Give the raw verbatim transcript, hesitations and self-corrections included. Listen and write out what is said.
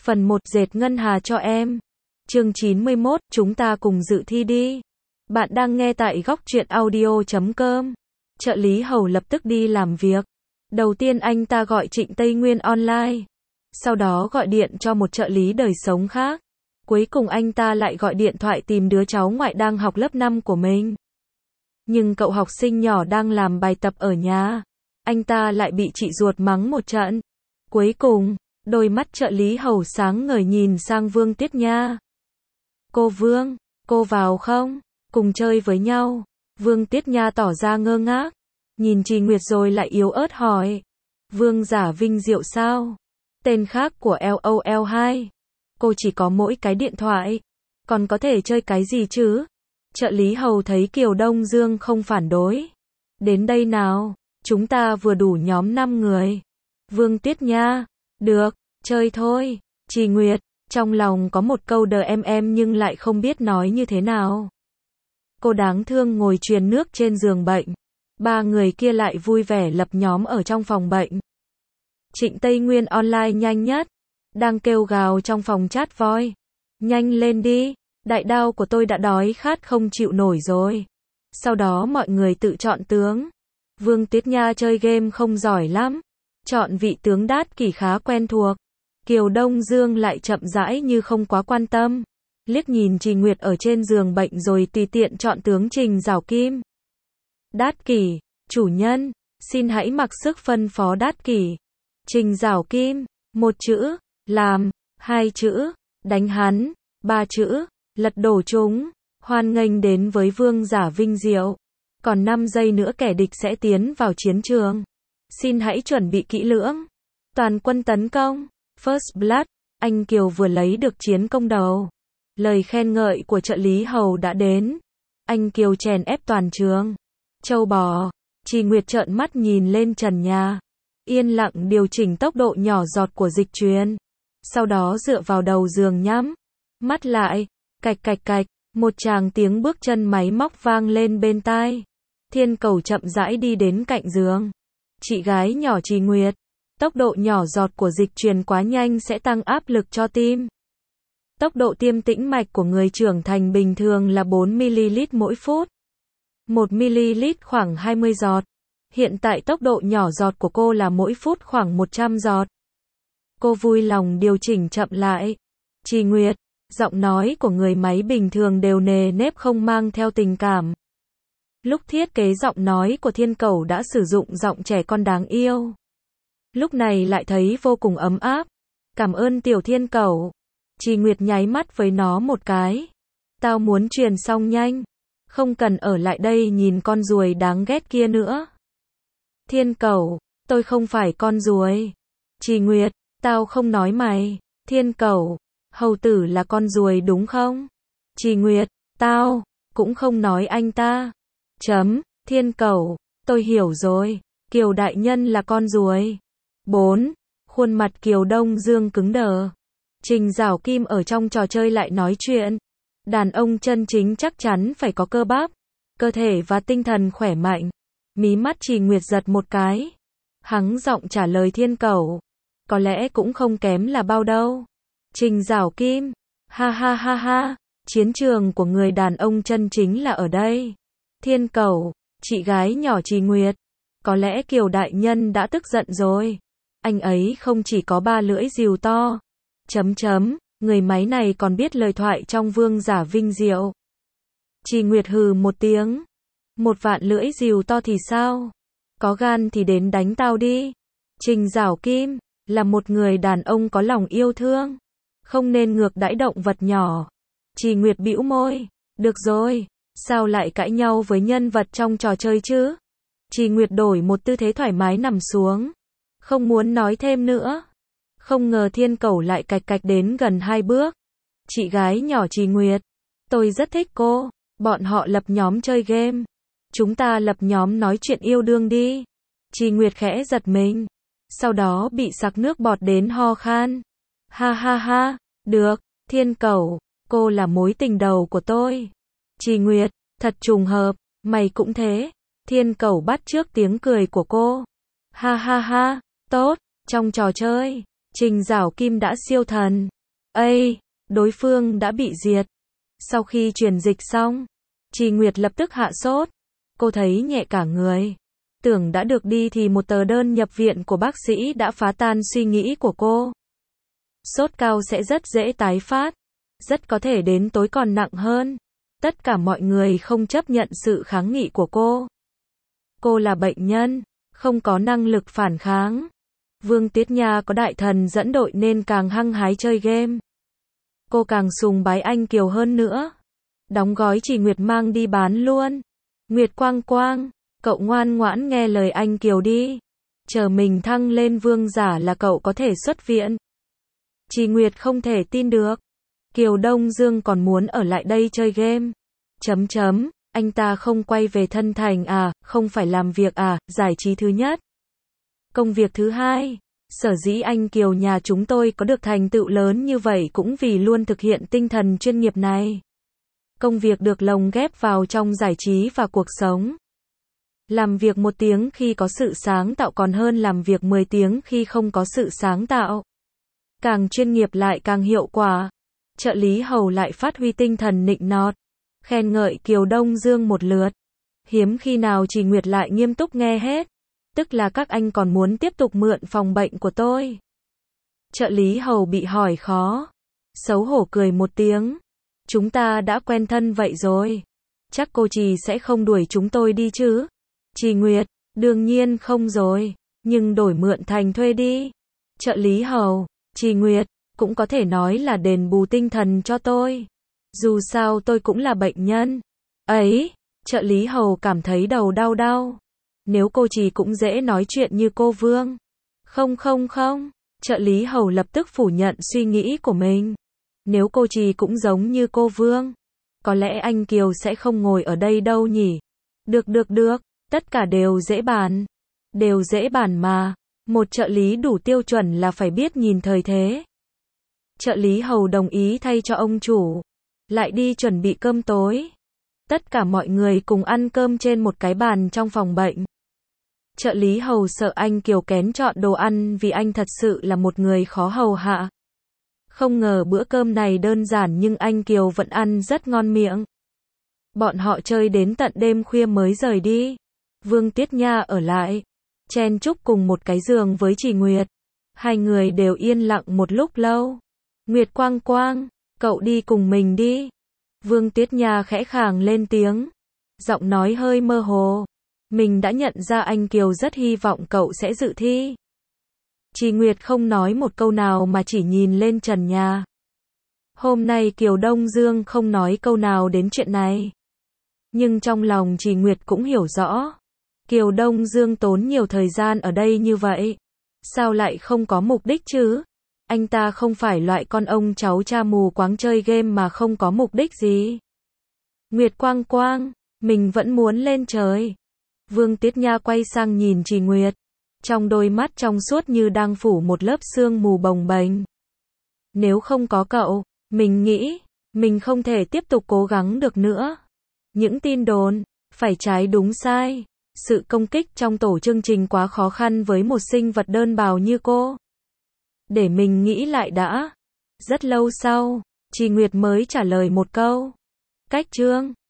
Phần một dệt ngân hà cho em. Chương chín mươi mốt, chúng ta cùng dự thi đi. Bạn đang nghe tại góc truyện audio chấm com. Trợ lý Hầu lập tức đi làm việc. Đầu tiên anh ta gọi Trịnh Tây Nguyên online. Sau đó gọi điện cho một trợ lý đời sống khác. Cuối cùng anh ta lại gọi điện thoại tìm đứa cháu ngoại đang học lớp năm của mình. Nhưng cậu học sinh nhỏ đang làm bài tập ở nhà. Anh ta lại bị chị ruột mắng một trận. Cuối cùng, đôi mắt trợ lý Hầu sáng ngời nhìn sang Vương Tiết Nha. Cô Vương, cô vào không? Cùng chơi với nhau. Vương Tiết Nha tỏ ra ngơ ngác. Nhìn Trì Nguyệt rồi lại yếu ớt hỏi. Vương Giả Vinh Diệu sao? Tên khác của L O L hai. Cô chỉ có mỗi cái điện thoại. Còn có thể chơi cái gì chứ? Trợ lý Hầu thấy Kiều Đông Dương không phản đối. Đến đây nào, chúng ta vừa đủ nhóm năm người. Vương Tiết Nha. Được, chơi thôi. Trì Nguyệt, trong lòng có một câu đờ em em nhưng lại không biết nói như thế nào. Cô đáng thương ngồi truyền nước trên giường bệnh. Ba người kia lại vui vẻ lập nhóm ở trong phòng bệnh. Trịnh Tây Nguyên online nhanh nhất. Đang kêu gào trong phòng chat voi. Nhanh lên đi, đại đao của tôi đã đói khát không chịu nổi rồi. Sau đó mọi người tự chọn tướng. Vương Tiết Nha chơi game không giỏi lắm. Chọn vị tướng đát kỷ khá quen thuộc. Kiều Đông Dương lại chậm rãi như không quá quan tâm. Liếc nhìn Trì Nguyệt ở trên giường bệnh rồi tùy tiện chọn tướng Trình Giảo Kim. Đát kỷ, chủ nhân, xin hãy mặc sức phân phó đát kỷ. Trình Giảo Kim, một chữ, làm, hai chữ, đánh hắn, ba chữ, lật đổ chúng, hoan nghênh đến với Vương Giả Vinh Diệu. Còn năm giây nữa kẻ địch sẽ tiến vào chiến trường. Xin hãy chuẩn bị kỹ lưỡng. Toàn quân tấn công. First Blood. Anh Kiều vừa lấy được chiến công đầu. Lời khen ngợi của trợ lý Hầu đã đến. Anh Kiều chèn ép toàn trường. Châu bò. Trì Nguyệt trợn mắt nhìn lên trần nhà. Yên lặng điều chỉnh tốc độ nhỏ giọt của dịch truyền. Sau đó dựa vào đầu giường nhắm mắt lại. Cạch cạch cạch. Một tràng tiếng bước chân máy móc vang lên bên tai. Thiên Cầu chậm rãi đi đến cạnh giường. Chị gái nhỏ Trì Nguyệt. Tốc độ nhỏ giọt của dịch truyền quá nhanh sẽ tăng áp lực cho tim. Tốc độ tiêm tĩnh mạch của người trưởng thành bình thường là bốn mi-li-lít mỗi phút. một mi-li-lít khoảng hai mươi giọt. Hiện tại tốc độ nhỏ giọt của cô là mỗi phút khoảng một trăm giọt. Cô vui lòng điều chỉnh chậm lại. Trì Nguyệt, giọng nói của người máy bình thường đều nề nếp không mang theo tình cảm. Lúc thiết kế giọng nói của Thiên Cầu đã sử dụng giọng trẻ con đáng yêu. Lúc này lại thấy vô cùng ấm áp. Cảm ơn tiểu Thiên Cầu. Trì Nguyệt nháy mắt với nó một cái. Tao muốn truyền xong nhanh. Không cần ở lại đây nhìn con ruồi đáng ghét kia nữa. Thiên Cầu, tôi không phải con ruồi. Trì Nguyệt, tao không nói mày. Thiên Cầu, hầu tử là con ruồi đúng không? Trì Nguyệt, tao cũng không nói anh ta. Chấm, Thiên Cầu, tôi hiểu rồi. Kiều đại nhân là con ruồi. bốn. Khuôn mặt Kiều Đông Dương cứng đờ. Trình Giảo Kim ở trong trò chơi lại nói chuyện. Đàn ông chân chính chắc chắn phải có cơ bắp, cơ thể và tinh thần khỏe mạnh. Mí mắt Trì Nguyệt giật một cái. Hắng giọng trả lời Thiên Cầu. Có lẽ cũng không kém là bao đâu. Trình Giảo Kim. Ha ha ha ha. Chiến trường của người đàn ông chân chính là ở đây. Thiên Cầu. Chị gái nhỏ Trì Nguyệt. Có lẽ Kiều đại nhân đã tức giận rồi. Anh ấy không chỉ có ba lưỡi rìu to. Chấm chấm. Người máy này còn biết lời thoại trong Vương Giả Vinh Diệu. Trì Nguyệt hừ một tiếng. Một vạn lưỡi rìu to thì sao? Có gan thì đến đánh tao đi. Trình Giảo Kim là một người đàn ông có lòng yêu thương, không nên ngược đãi động vật nhỏ. Trì Nguyệt bĩu môi. Được rồi, sao lại cãi nhau với nhân vật trong trò chơi chứ? Trì Nguyệt đổi một tư thế thoải mái nằm xuống. Không muốn nói thêm nữa. Không ngờ Thiên Cầu lại cạch cạch đến gần hai bước. Chị gái nhỏ Trì Nguyệt. Tôi rất thích cô. Bọn họ lập nhóm chơi game. Chúng ta lập nhóm nói chuyện yêu đương đi. Trì Nguyệt khẽ giật mình. Sau đó bị sặc nước bọt đến ho khan. Ha ha ha. Được, Thiên Cầu. Cô là mối tình đầu của tôi. Trì Nguyệt. Thật trùng hợp. Mày cũng thế. Thiên Cầu bắt chước tiếng cười của cô. Ha ha ha. Tốt. Trong trò chơi, Trình Giảo Kim đã siêu thần. Ây, đối phương đã bị diệt. Sau khi truyền dịch xong, Trì Nguyệt lập tức hạ sốt. Cô thấy nhẹ cả người. Tưởng đã được đi thì một tờ đơn nhập viện của bác sĩ đã phá tan suy nghĩ của cô. Sốt cao sẽ rất dễ tái phát. Rất có thể đến tối còn nặng hơn. Tất cả mọi người không chấp nhận sự kháng nghị của cô. Cô là bệnh nhân, không có năng lực phản kháng. Vương Tiết Nha có đại thần dẫn đội nên càng hăng hái chơi game. Cô càng sùng bái anh Kiều hơn nữa. Đóng gói Trì Nguyệt mang đi bán luôn. Nguyệt Quang Quang, cậu ngoan ngoãn nghe lời anh Kiều đi. Chờ mình thăng lên vương giả là cậu có thể xuất viện. Trì Nguyệt không thể tin được. Kiều Đông Dương còn muốn ở lại đây chơi game. Chấm chấm, anh ta không quay về thân thành à, không phải làm việc à, giải trí thứ nhất. Công việc thứ hai, sở dĩ anh Kiều nhà chúng tôi có được thành tựu lớn như vậy cũng vì luôn thực hiện tinh thần chuyên nghiệp này. Công việc được lồng ghép vào trong giải trí và cuộc sống. Làm việc một tiếng khi có sự sáng tạo còn hơn làm việc mười tiếng khi không có sự sáng tạo. Càng chuyên nghiệp lại càng hiệu quả. Trợ lý Hầu lại phát huy tinh thần nịnh nọt, khen ngợi Kiều Đông Dương một lượt. Hiếm khi nào Trì Nguyệt lại nghiêm túc nghe hết. Tức là các anh còn muốn tiếp tục mượn phòng bệnh của tôi. Trợ lý Hầu bị hỏi khó. Xấu hổ cười một tiếng. Chúng ta đã quen thân vậy rồi. Chắc cô Trì sẽ không đuổi chúng tôi đi chứ. Trì Nguyệt, đương nhiên không rồi. Nhưng đổi mượn thành thuê đi. Trợ lý Hầu, Trì Nguyệt, cũng có thể nói là đền bù tinh thần cho tôi. Dù sao tôi cũng là bệnh nhân. Ấy, trợ lý Hầu cảm thấy đầu đau đau. Nếu cô Trì cũng dễ nói chuyện như cô Vương. Không không không, trợ lý Hầu lập tức phủ nhận suy nghĩ của mình. Nếu cô Trì cũng giống như cô Vương, có lẽ anh Kiều sẽ không ngồi ở đây đâu nhỉ. Được được được, tất cả đều dễ bàn. Đều dễ bàn mà. Một trợ lý đủ tiêu chuẩn là phải biết nhìn thời thế. Trợ lý Hầu đồng ý thay cho ông chủ. Lại đi chuẩn bị cơm tối. Tất cả mọi người cùng ăn cơm trên một cái bàn trong phòng bệnh. Trợ lý Hầu sợ anh Kiều kén chọn đồ ăn vì anh thật sự là một người khó hầu hạ. Không ngờ bữa cơm này đơn giản nhưng anh Kiều vẫn ăn rất ngon miệng. Bọn họ chơi đến tận đêm khuya mới rời đi. Vương Tiết Nha ở lại, chen chúc cùng một cái giường với Trì Nguyệt. Hai người đều yên lặng một lúc lâu. Nguyệt Quang Quang, cậu đi cùng mình đi. Vương Tiết Nha khẽ khàng lên tiếng. Giọng nói hơi mơ hồ. Mình đã nhận ra anh Kiều rất hy vọng cậu sẽ dự thi. Trì Nguyệt không nói một câu nào mà chỉ nhìn lên trần nhà. Hôm nay Kiều Đông Dương không nói câu nào đến chuyện này. Nhưng trong lòng Trì Nguyệt cũng hiểu rõ. Kiều Đông Dương tốn nhiều thời gian ở đây như vậy. Sao lại không có mục đích chứ? Anh ta không phải loại con ông cháu cha mù quáng chơi game mà không có mục đích gì. Nguyệt Quang Quang, mình vẫn muốn lên trời. Vương Tiết Nha quay sang nhìn Trì Nguyệt. Trong đôi mắt trong suốt như đang phủ một lớp sương mù bồng bềnh. Nếu không có cậu, mình nghĩ, mình không thể tiếp tục cố gắng được nữa. Những tin đồn, phải trái đúng sai. Sự công kích trong tổ chương trình quá khó khăn với một sinh vật đơn bào như cô. Để mình nghĩ lại đã. Rất lâu sau, Trì Nguyệt mới trả lời một câu. Cách chương.